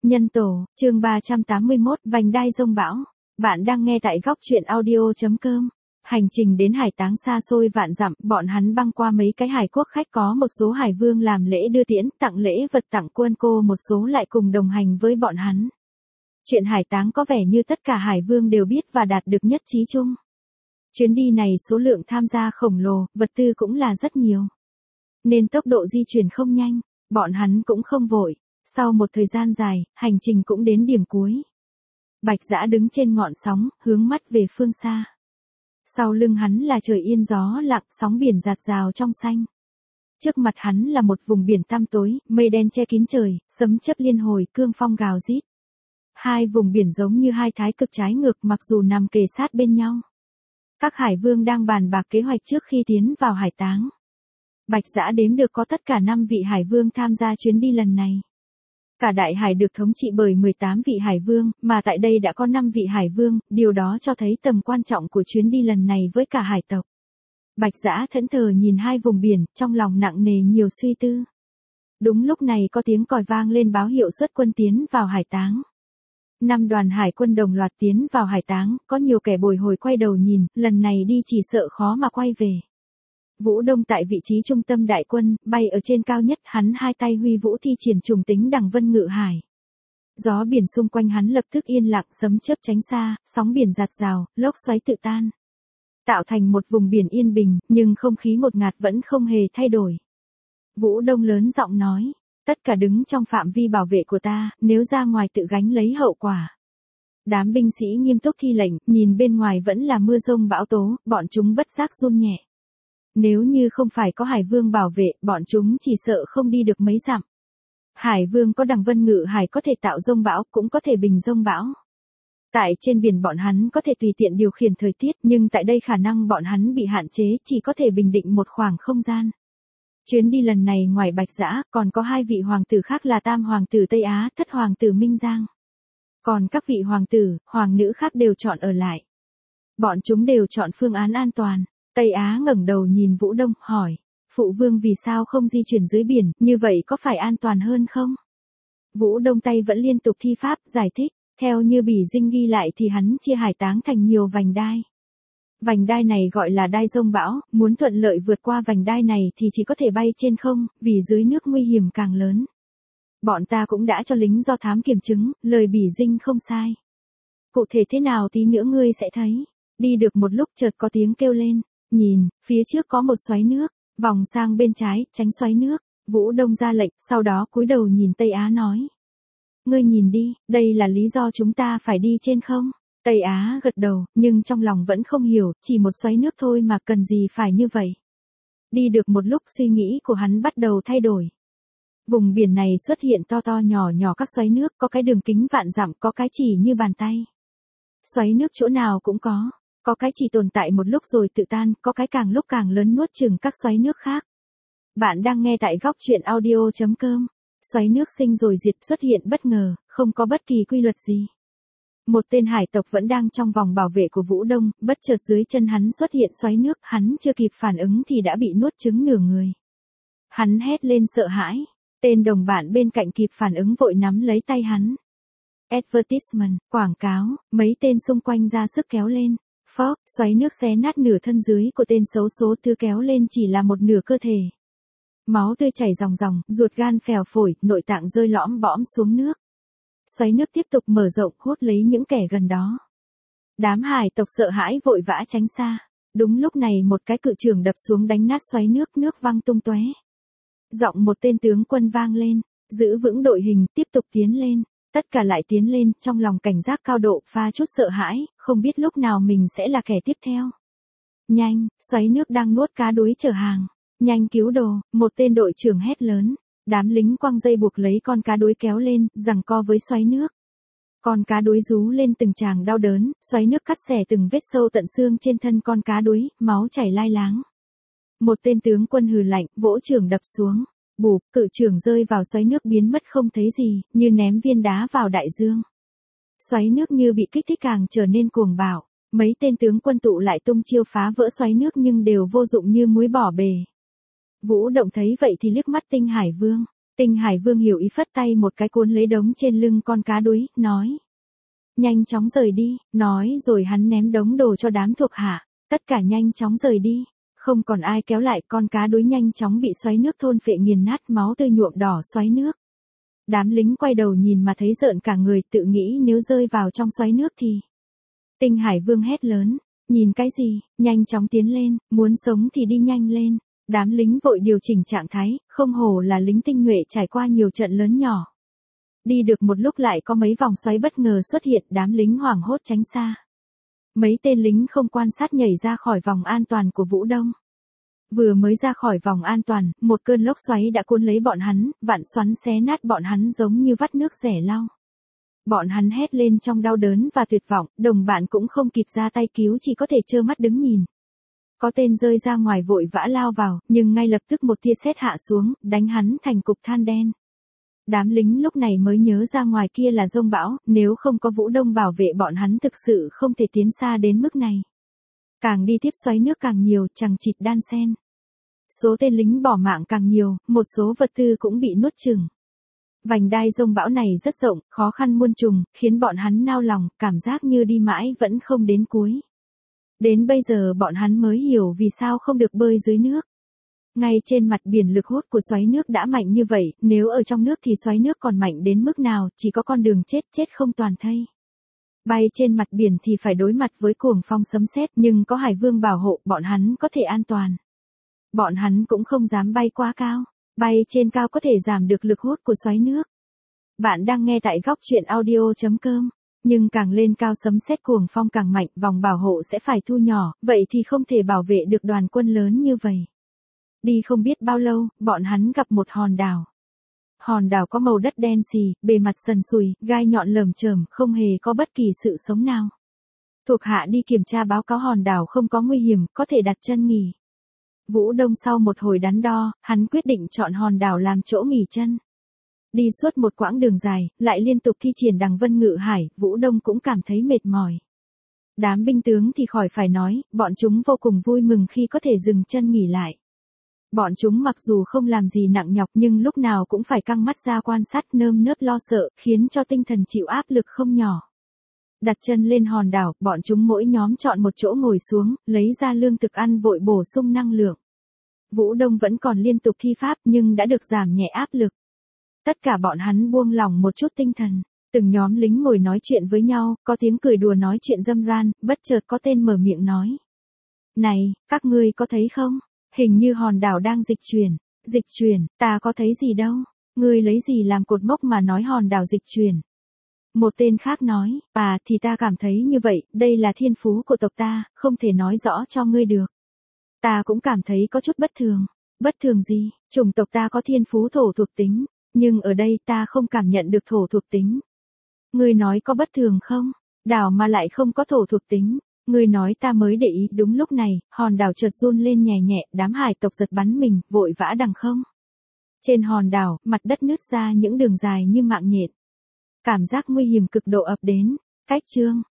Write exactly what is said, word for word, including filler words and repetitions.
Nhân tổ, chương ba trăm tám mươi mốt, vành đai giông bão. Bạn đang nghe tại góc truyện audio chấm com. Hành trình đến hải táng xa xôi vạn dặm, bọn hắn băng qua mấy cái hải quốc khách, có một số hải vương làm lễ đưa tiễn, tặng lễ vật, tặng quân cô, một số lại cùng đồng hành với bọn hắn. Chuyện hải táng có vẻ như tất cả hải vương đều biết và đạt được nhất trí chung. Chuyến đi này số lượng tham gia khổng lồ, vật tư cũng là rất nhiều. Nên tốc độ di chuyển không nhanh, bọn hắn cũng không vội. Sau một thời gian dài, hành trình cũng đến điểm cuối. Bạch Dã đứng trên ngọn sóng, hướng mắt về phương xa. Sau lưng hắn là trời yên gió lặng, sóng biển rạt rào trong xanh. Trước mặt hắn là một vùng biển tăm tối, mây đen che kín trời, sấm chớp liên hồi, cương phong gào rít. Hai vùng biển giống như hai thái cực trái ngược mặc dù nằm kề sát bên nhau. Các hải vương đang bàn bạc kế hoạch trước khi tiến vào hải táng. Bạch Dã đếm được có tất cả năm vị hải vương tham gia chuyến đi lần này. Cả đại hải được thống trị bởi mười tám vị hải vương, mà tại đây đã có năm vị hải vương, điều đó cho thấy tầm quan trọng của chuyến đi lần này với cả hải tộc. Bạch Dã thẫn thờ nhìn hai vùng biển, trong lòng nặng nề nhiều suy tư. Đúng lúc này có tiếng còi vang lên báo hiệu xuất quân tiến vào hải táng. Năm đoàn hải quân đồng loạt tiến vào hải táng, có nhiều kẻ bồi hồi quay đầu nhìn, lần này đi chỉ sợ khó mà quay về. Vũ Đông tại vị trí trung tâm đại quân, bay ở trên cao nhất, hắn hai tay huy vũ thi triển trùng tính đằng vân ngự hải. Gió biển xung quanh hắn lập tức yên lặng, sấm chớp tránh xa, sóng biển rạt rào, lốc xoáy tự tan. Tạo thành một vùng biển yên bình, nhưng không khí ngột ngạt vẫn không hề thay đổi. Vũ Đông lớn giọng nói, tất cả đứng trong phạm vi bảo vệ của ta, nếu ra ngoài tự gánh lấy hậu quả. Đám binh sĩ nghiêm túc thi lệnh, nhìn bên ngoài vẫn là mưa rông bão tố, bọn chúng bất giác run nhẹ. Nếu như không phải có hải vương bảo vệ, bọn chúng chỉ sợ không đi được mấy dặm. Hải vương có đằng vân ngự hải có thể tạo giông bão, cũng có thể bình giông bão. Tại trên biển bọn hắn có thể tùy tiện điều khiển thời tiết, nhưng tại đây khả năng bọn hắn bị hạn chế, chỉ có thể bình định một khoảng không gian. Chuyến đi lần này ngoài Bạch Dã, còn có hai vị hoàng tử khác là Tam hoàng tử Tây Á, Thất hoàng tử Minh Giang. Còn các vị hoàng tử, hoàng nữ khác đều chọn ở lại. Bọn chúng đều chọn phương án an toàn. Tây Á ngẩng đầu nhìn Vũ Đông, hỏi, phụ vương vì sao không di chuyển dưới biển, như vậy có phải an toàn hơn không? Vũ Đông tay vẫn liên tục thi pháp, giải thích, theo như Bỉ Dinh ghi lại thì hắn chia hải táng thành nhiều vành đai. Vành đai này gọi là đai giông bão, muốn thuận lợi vượt qua vành đai này thì chỉ có thể bay trên không, vì dưới nước nguy hiểm càng lớn. Bọn ta cũng đã cho lính do thám kiểm chứng, lời Bỉ Dinh không sai. Cụ thể thế nào tí nữa ngươi sẽ thấy. Đi được một lúc chợt có tiếng kêu lên. Nhìn, phía trước có một xoáy nước, vòng sang bên trái, tránh xoáy nước. Vũ Đông ra lệnh, sau đó cúi đầu nhìn Tây Á nói. Ngươi nhìn đi, đây là lý do chúng ta phải đi trên không? Tây Á gật đầu, nhưng trong lòng vẫn không hiểu, chỉ một xoáy nước thôi mà cần gì phải như vậy. Đi được một lúc suy nghĩ của hắn bắt đầu thay đổi. Vùng biển này xuất hiện to to nhỏ nhỏ các xoáy nước, có cái đường kính vạn dặm, có cái chỉ như bàn tay. Xoáy nước chỗ nào cũng có. Có cái chỉ tồn tại một lúc rồi tự tan, có cái càng lúc càng lớn nuốt chửng các xoáy nước khác. Bạn đang nghe tại góc truyện audio chấm com. Xoáy nước sinh rồi diệt xuất hiện bất ngờ, không có bất kỳ quy luật gì. Một tên hải tộc vẫn đang trong vòng bảo vệ của Vũ Đông, bất chợt dưới chân hắn xuất hiện xoáy nước, hắn chưa kịp phản ứng thì đã bị nuốt chửng nửa người. Hắn hét lên sợ hãi, tên đồng bạn bên cạnh kịp phản ứng vội nắm lấy tay hắn. Advertisement, quảng cáo, mấy tên xung quanh ra sức kéo lên. Phốc, xoáy nước xé nát nửa thân dưới của tên xấu số, thứ kéo lên chỉ là một nửa cơ thể. Máu tươi chảy ròng ròng, ruột gan phèo phổi, nội tạng rơi lõm bõm xuống nước. Xoáy nước tiếp tục mở rộng, hút lấy những kẻ gần đó. Đám hải tộc sợ hãi vội vã tránh xa. Đúng lúc này một cái cự chưởng đập xuống đánh nát xoáy nước, nước văng tung tóe. Giọng một tên tướng quân vang lên, giữ vững đội hình, tiếp tục tiến lên. Tất cả lại tiến lên, trong lòng cảnh giác cao độ, pha chút sợ hãi, không biết lúc nào mình sẽ là kẻ tiếp theo. Nhanh, xoáy nước đang nuốt cá đuối chở hàng. Nhanh cứu đồ, một tên đội trưởng hét lớn. Đám lính quăng dây buộc lấy con cá đuối kéo lên, giằng co với xoáy nước. Con cá đuối rú lên từng tràng đau đớn, xoáy nước cắt xẻ từng vết sâu tận xương trên thân con cá đuối, máu chảy lai láng. Một tên tướng quân hừ lạnh, vỗ chưởng đập xuống. Bụp, cự chưởng rơi vào xoáy nước biến mất không thấy gì, như ném viên đá vào đại dương. Xoáy nước như bị kích thích càng trở nên cuồng bạo, mấy tên tướng quân tụ lại tung chiêu phá vỡ xoáy nước nhưng đều vô dụng như muối bỏ bể. Vũ Động thấy vậy thì liếc mắt Tinh Hải Vương, Tinh Hải Vương hiểu ý phất tay một cái cuốn lấy đống trên lưng con cá đuối, nói. Nhanh chóng rời đi, nói rồi hắn ném đống đồ cho đám thuộc hạ, tất cả nhanh chóng rời đi. Không còn ai kéo lại, con cá đuối nhanh chóng bị xoáy nước thôn phệ nghiền nát, máu tươi nhuộm đỏ xoáy nước. Đám lính quay đầu nhìn mà thấy rợn cả người, tự nghĩ nếu rơi vào trong xoáy nước thì. Tinh Hải Vương hét lớn, nhìn cái gì, nhanh chóng tiến lên, muốn sống thì đi nhanh lên. Đám lính vội điều chỉnh trạng thái, không hổ là lính tinh nhuệ trải qua nhiều trận lớn nhỏ. Đi được một lúc lại có mấy vòng xoáy bất ngờ xuất hiện, đám lính hoảng hốt tránh xa. Mấy tên lính không quan sát nhảy ra khỏi vòng an toàn của Vũ Đông. Vừa mới ra khỏi vòng an toàn, một cơn lốc xoáy đã cuốn lấy bọn hắn, vạn xoắn xé nát bọn hắn giống như vắt nước rẻ lau. Bọn hắn hét lên trong đau đớn và tuyệt vọng, đồng bạn cũng không kịp ra tay cứu, chỉ có thể trơ mắt đứng nhìn. Có tên rơi ra ngoài vội vã lao vào, nhưng ngay lập tức một tia sét hạ xuống, đánh hắn thành cục than đen. Đám lính lúc này mới nhớ ra ngoài kia là dông bão, nếu không có Vũ Đông bảo vệ bọn hắn thực sự không thể tiến xa đến mức này. Càng đi tiếp xoáy nước càng nhiều, chằng chịt đan xen. Số tên lính bỏ mạng càng nhiều, một số vật tư cũng bị nuốt chửng. Vành đai dông bão này rất rộng, khó khăn muôn trùng, khiến bọn hắn nao lòng, cảm giác như đi mãi vẫn không đến cuối. Đến bây giờ bọn hắn mới hiểu vì sao không được bơi dưới nước. Ngay trên mặt biển lực hút của xoáy nước đã mạnh như vậy, nếu ở trong nước thì xoáy nước còn mạnh đến mức nào, chỉ có con đường chết chết không toàn thây. Bay trên mặt biển thì phải đối mặt với cuồng phong sấm sét, nhưng có Hải Vương bảo hộ, bọn hắn có thể an toàn. Bọn hắn cũng không dám bay quá cao, bay trên cao có thể giảm được lực hút của xoáy nước. Bạn đang nghe tại góc truyện audio chấm com. Nhưng càng lên cao sấm sét cuồng phong càng mạnh, vòng bảo hộ sẽ phải thu nhỏ, vậy thì không thể bảo vệ được đoàn quân lớn như vậy. Đi không biết bao lâu, bọn hắn gặp một hòn đảo. Hòn đảo có màu đất đen xì, bề mặt sần sùi, gai nhọn lởm chởm, không hề có bất kỳ sự sống nào. Thuộc hạ đi kiểm tra báo cáo hòn đảo không có nguy hiểm, có thể đặt chân nghỉ. Vũ Đông sau một hồi đắn đo, hắn quyết định chọn hòn đảo làm chỗ nghỉ chân. Đi suốt một quãng đường dài, lại liên tục thi triển đằng vân ngự hải, Vũ Đông cũng cảm thấy mệt mỏi. Đám binh tướng thì khỏi phải nói, bọn chúng vô cùng vui mừng khi có thể dừng chân nghỉ lại. Bọn chúng mặc dù không làm gì nặng nhọc nhưng lúc nào cũng phải căng mắt ra quan sát, nơm nớp lo sợ, khiến cho tinh thần chịu áp lực không nhỏ. Đặt chân lên hòn đảo, bọn chúng mỗi nhóm chọn một chỗ ngồi xuống, lấy ra lương thực ăn vội bổ sung năng lượng. Vũ Đông vẫn còn liên tục thi pháp nhưng đã được giảm nhẹ áp lực. Tất cả bọn hắn buông lỏng một chút tinh thần, từng nhóm lính ngồi nói chuyện với nhau, có tiếng cười đùa nói chuyện râm ran, bất chợt có tên mở miệng nói. Này, các ngươi có thấy không? Hình như hòn đảo đang dịch chuyển. Dịch chuyển, ta có thấy gì đâu. Ngươi lấy gì làm cột mốc mà nói hòn đảo dịch chuyển? Một tên khác nói, à thì ta cảm thấy như vậy, đây là thiên phú của tộc ta, không thể nói rõ cho ngươi được. Ta cũng cảm thấy có chút bất thường. Bất thường gì? Chủng tộc ta có thiên phú thổ thuộc tính, nhưng ở đây ta không cảm nhận được thổ thuộc tính. Ngươi nói có bất thường không? Đảo mà lại không có thổ thuộc tính. Ngươi nói ta mới để ý. Đúng lúc này, hòn đảo chợt run lên nhẹ nhẹ, đám hải tộc giật bắn mình, vội vã đằng không. Trên hòn đảo, mặt đất nứt ra những đường dài như mạng nhện. Cảm giác nguy hiểm cực độ ập đến. Cách chương.